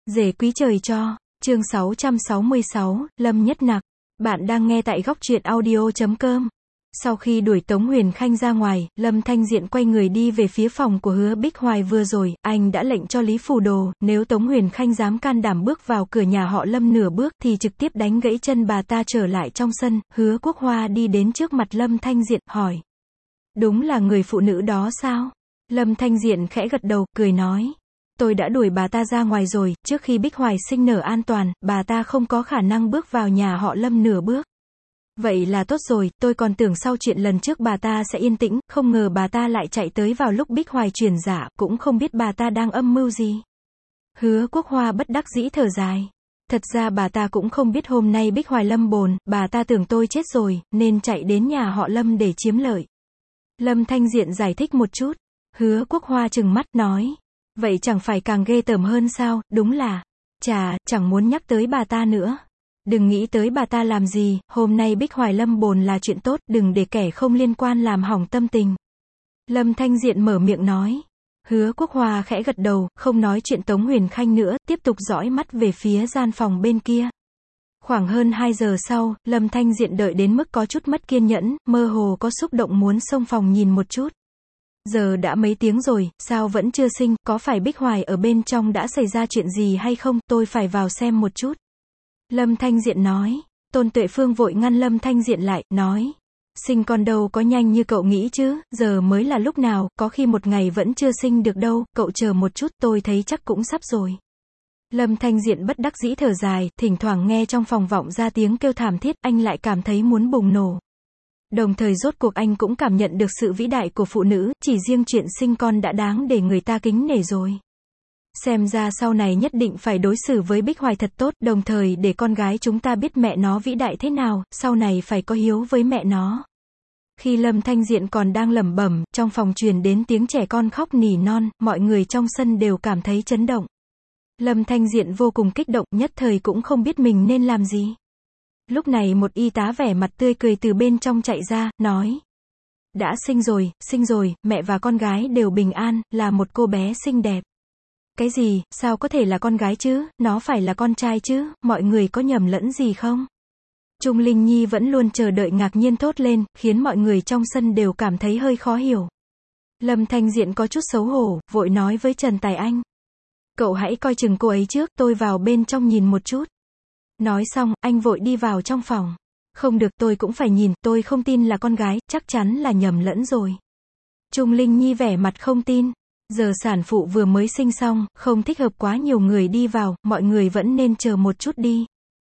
Rể quý trời cho, chương 666, Lâm Nhất Nặc. Bạn đang nghe tại góc truyện audio.com. Sau khi đuổi Tống Huyền Khanh ra ngoài, Lâm Thanh Diện quay người đi về phía phòng của Hứa Bích Hoài. Vừa rồi, anh đã lệnh cho Lý Phù Đồ, nếu Tống Huyền Khanh dám can đảm bước vào cửa nhà họ Lâm nửa bước, thì trực tiếp đánh gãy chân bà ta trở lại trong sân. Hứa Quốc Hoa đi đến trước mặt Lâm Thanh Diện, hỏi. Đúng là người phụ nữ đó sao? Lâm Thanh Diện khẽ gật đầu, cười nói. Tôi đã đuổi bà ta ra ngoài rồi, trước khi Bích Hoài sinh nở an toàn, bà ta không có khả năng bước vào nhà họ Lâm nửa bước. Vậy là tốt rồi, tôi còn tưởng sau chuyện lần trước bà ta sẽ yên tĩnh, không ngờ bà ta lại chạy tới vào lúc Bích Hoài truyền dạ, cũng không biết bà ta đang âm mưu gì. Hứa Quốc Hoa bất đắc dĩ thở dài. Thật ra bà ta cũng không biết hôm nay Bích Hoài lâm bồn, bà ta tưởng tôi chết rồi, nên chạy đến nhà họ Lâm để chiếm lợi. Lâm Thanh Diện giải thích một chút. Hứa Quốc Hoa trừng mắt, nói. Vậy chẳng phải càng ghê tởm hơn sao, đúng là, chà, chẳng muốn nhắc tới bà ta nữa. Đừng nghĩ tới bà ta làm gì, hôm nay Bích Hoài lâm bồn là chuyện tốt, đừng để kẻ không liên quan làm hỏng tâm tình. Lâm Thanh Diện mở miệng nói. Hứa Quốc Hoa khẽ gật đầu, không nói chuyện Tống Huyền Khanh nữa, tiếp tục dõi mắt về phía gian phòng bên kia. Khoảng hơn 2 giờ sau, Lâm Thanh Diện đợi đến mức có chút mất kiên nhẫn, mơ hồ có xúc động muốn xông phòng nhìn một chút. Giờ đã mấy tiếng rồi, sao vẫn chưa sinh, có phải Bích Hoài ở bên trong đã xảy ra chuyện gì hay không, tôi phải vào xem một chút. Lâm Thanh Diện nói. Tôn Tuệ Phương vội ngăn Lâm Thanh Diện lại, nói. Sinh con đâu có nhanh như cậu nghĩ chứ, giờ mới là lúc nào, có khi một ngày vẫn chưa sinh được đâu, cậu chờ một chút, tôi thấy chắc cũng sắp rồi. Lâm Thanh Diện bất đắc dĩ thở dài, thỉnh thoảng nghe trong phòng vọng ra tiếng kêu thảm thiết, anh lại cảm thấy muốn bùng nổ. Đồng thời rốt cuộc anh cũng cảm nhận được sự vĩ đại của phụ nữ, chỉ riêng chuyện sinh con đã đáng để người ta kính nể rồi. Xem ra sau này nhất định phải đối xử với Bích Hoài thật tốt, đồng thời để con gái chúng ta biết mẹ nó vĩ đại thế nào, sau này phải có hiếu với mẹ nó. Khi Lâm Thanh Diện còn đang lẩm bẩm, trong phòng truyền đến tiếng trẻ con khóc nỉ non, mọi người trong sân đều cảm thấy chấn động. Lâm Thanh Diện vô cùng kích động, nhất thời cũng không biết mình nên làm gì. Lúc này một y tá vẻ mặt tươi cười từ bên trong chạy ra, nói. Đã sinh rồi, mẹ và con gái đều bình an, là một cô bé xinh đẹp. Cái gì, sao có thể là con gái chứ, nó phải là con trai chứ, mọi người có nhầm lẫn gì không? Trung Linh Nhi vẫn luôn chờ đợi ngạc nhiên thốt lên, khiến mọi người trong sân đều cảm thấy hơi khó hiểu. Lâm Thanh Diện có chút xấu hổ, vội nói với Trần Tài Anh. Cậu hãy coi chừng cô ấy trước, tôi vào bên trong nhìn một chút. Nói xong, anh vội đi vào trong phòng. Không được, tôi cũng phải nhìn, tôi không tin là con gái, chắc chắn là nhầm lẫn rồi. Trung Linh Nhi vẻ mặt không tin. Giờ sản phụ vừa mới sinh xong, không thích hợp quá nhiều người đi vào, mọi người vẫn nên chờ một chút đi.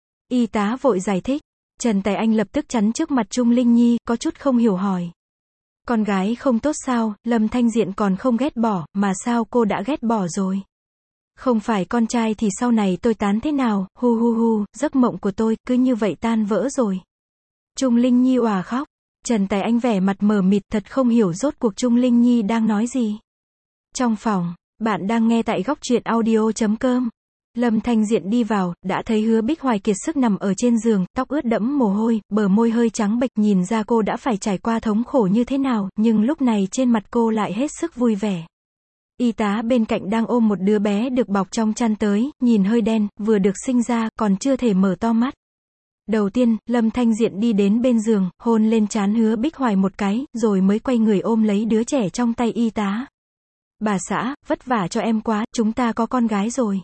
Y tá vội giải thích. Trần Tài Anh lập tức chắn trước mặt Trung Linh Nhi, có chút không hiểu hỏi. Con gái không tốt sao, Lâm Thanh Diện còn không ghét bỏ, mà sao cô đã ghét bỏ rồi? Không phải con trai thì sau này tôi tán thế nào, hu hu hu, giấc mộng của tôi, cứ như vậy tan vỡ rồi. Trung Linh Nhi òa khóc. Trần Tài Anh vẻ mặt mờ mịt, thật không hiểu rốt cuộc Trung Linh Nhi đang nói gì. Trong phòng, bạn đang nghe tại góc truyện audio.com. Lâm Thanh Diện đi vào, đã thấy Hứa Bích Hoài kiệt sức nằm ở trên giường, tóc ướt đẫm mồ hôi, bờ môi hơi trắng bệch, nhìn ra cô đã phải trải qua thống khổ như thế nào, nhưng lúc này trên mặt cô lại hết sức vui vẻ. Y tá bên cạnh đang ôm một đứa bé được bọc trong chăn tới, nhìn hơi đen, vừa được sinh ra, còn chưa thể mở to mắt. Đầu tiên, Lâm Thanh Diện đi đến bên giường, hôn lên trán Hứa Bích Hoài một cái, rồi mới quay người ôm lấy đứa trẻ trong tay y tá. Bà xã, vất vả cho em quá, chúng ta có con gái rồi.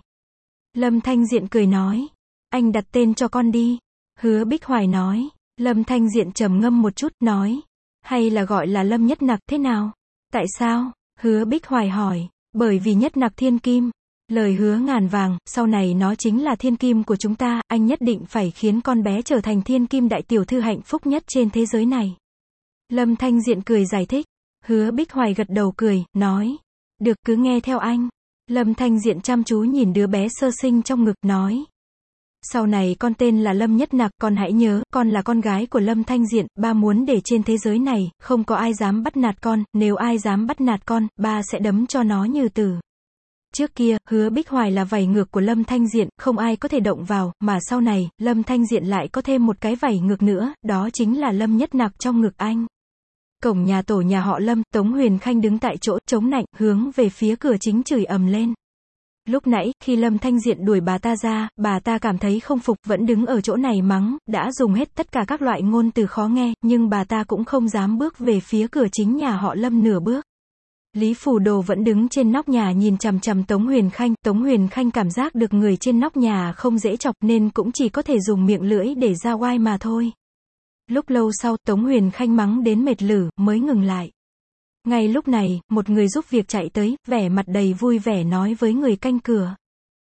Lâm Thanh Diện cười nói. Anh đặt tên cho con đi. Hứa Bích Hoài nói. Lâm Thanh Diện trầm ngâm một chút, nói. Hay là gọi là Lâm Nhất Nặc thế nào? Tại sao? Hứa Bích Hoài hỏi. Bởi vì nhất nặc thiên kim. Lời hứa ngàn vàng, sau này nó chính là thiên kim của chúng ta, anh nhất định phải khiến con bé trở thành thiên kim đại tiểu thư hạnh phúc nhất trên thế giới này. Lâm Thanh Diện cười giải thích. Hứa Bích Hoài gật đầu cười, nói. Được, cứ nghe theo anh. Lâm Thanh Diện chăm chú nhìn đứa bé sơ sinh trong ngực, nói. Sau này con tên là Lâm Nhất Nặc, con hãy nhớ, con là con gái của Lâm Thanh Diện, ba muốn để trên thế giới này, không có ai dám bắt nạt con, nếu ai dám bắt nạt con, ba sẽ đấm cho nó như tử. Trước kia, Hứa Bích Hoài là vảy ngược của Lâm Thanh Diện, không ai có thể động vào, mà sau này, Lâm Thanh Diện lại có thêm một cái vảy ngược nữa, đó chính là Lâm Nhất Nặc trong ngực anh. Cổng nhà tổ nhà họ Lâm, Tống Huyền Khanh đứng tại chỗ, chống nạnh, hướng về phía cửa chính chửi ầm lên. Lúc nãy, khi Lâm Thanh Diện đuổi bà ta ra, bà ta cảm thấy không phục, vẫn đứng ở chỗ này mắng, đã dùng hết tất cả các loại ngôn từ khó nghe, nhưng bà ta cũng không dám bước về phía cửa chính nhà họ Lâm nửa bước. Lý Phù Đồ vẫn đứng trên nóc nhà nhìn chằm chằm Tống Huyền Khanh. Tống Huyền Khanh cảm giác được người trên nóc nhà không dễ chọc nên cũng chỉ có thể dùng miệng lưỡi để ra oai mà thôi. Lúc lâu sau, Tống Huyền Khanh mắng đến mệt lử, mới ngừng lại. Ngay lúc này, một người giúp việc chạy tới, vẻ mặt đầy vui vẻ nói với người canh cửa.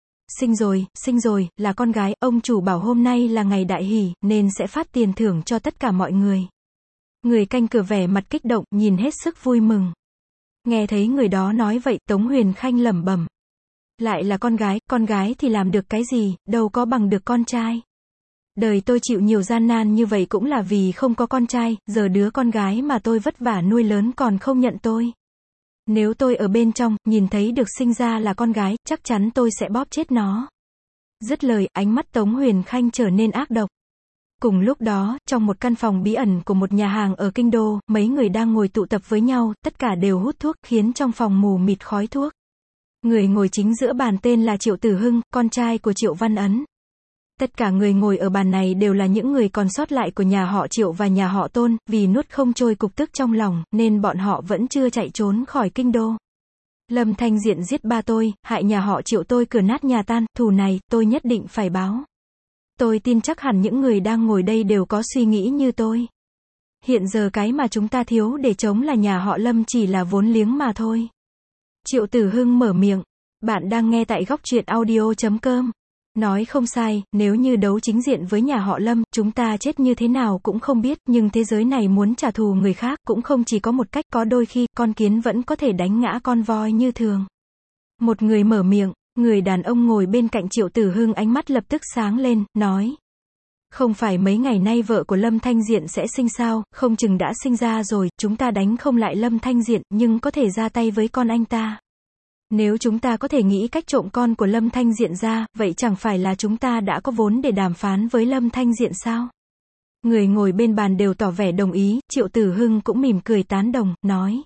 Sinh rồi, là con gái, ông chủ bảo hôm nay là ngày đại hỷ, nên sẽ phát tiền thưởng cho tất cả mọi người. Người canh cửa vẻ mặt kích động, nhìn hết sức vui mừng. Nghe thấy người đó nói vậy, Tống Huyền Khanh lẩm bẩm. Lại là con gái thì làm được cái gì, đâu có bằng được con trai. Đời tôi chịu nhiều gian nan như vậy cũng là vì không có con trai, giờ đứa con gái mà tôi vất vả nuôi lớn còn không nhận tôi. Nếu tôi ở bên trong, nhìn thấy được sinh ra là con gái, chắc chắn tôi sẽ bóp chết nó. Dứt lời, ánh mắt Tống Huyền Khanh trở nên ác độc. Cùng lúc đó, trong một căn phòng bí ẩn của một nhà hàng ở Kinh Đô, mấy người đang ngồi tụ tập với nhau, tất cả đều hút thuốc, khiến trong phòng mù mịt khói thuốc. Người ngồi chính giữa bàn tên là Triệu Tử Hưng, con trai của Triệu Văn Ấn. Tất cả người ngồi ở bàn này đều là những người còn sót lại của nhà họ Triệu và nhà họ Tôn, vì nuốt không trôi cục tức trong lòng, nên bọn họ vẫn chưa chạy trốn khỏi Kinh Đô. Lâm Thanh Diện giết ba tôi, hại nhà họ Triệu tôi cửa nát nhà tan, thù này, tôi nhất định phải báo. Tôi tin chắc hẳn những người đang ngồi đây đều có suy nghĩ như tôi. Hiện giờ cái mà chúng ta thiếu để chống là nhà họ Lâm chỉ là vốn liếng mà thôi. Triệu Tử Hưng mở miệng. Bạn đang nghe tại góc truyện audio.com. Nói không sai, nếu như đấu chính diện với nhà họ Lâm, chúng ta chết như thế nào cũng không biết, nhưng thế giới này muốn trả thù người khác cũng không chỉ có một cách, có đôi khi, con kiến vẫn có thể đánh ngã con voi như thường. Một người mở miệng, người đàn ông ngồi bên cạnh Triệu Tử Hưng ánh mắt lập tức sáng lên, nói. Không phải mấy ngày nay vợ của Lâm Thanh Diện sẽ sinh sao, không chừng đã sinh ra rồi, chúng ta đánh không lại Lâm Thanh Diện, nhưng có thể ra tay với con anh ta. Nếu chúng ta có thể nghĩ cách trộm con của Lâm Thanh Diện ra, vậy chẳng phải là chúng ta đã có vốn để đàm phán với Lâm Thanh Diện sao? Người ngồi bên bàn đều tỏ vẻ đồng ý, Triệu Tử Hưng cũng mỉm cười tán đồng, nói.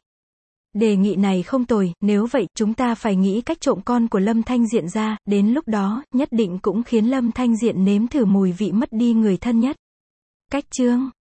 Đề nghị này không tồi, nếu vậy, chúng ta phải nghĩ cách trộm con của Lâm Thanh Diện ra, đến lúc đó, nhất định cũng khiến Lâm Thanh Diện nếm thử mùi vị mất đi người thân nhất. Cách chương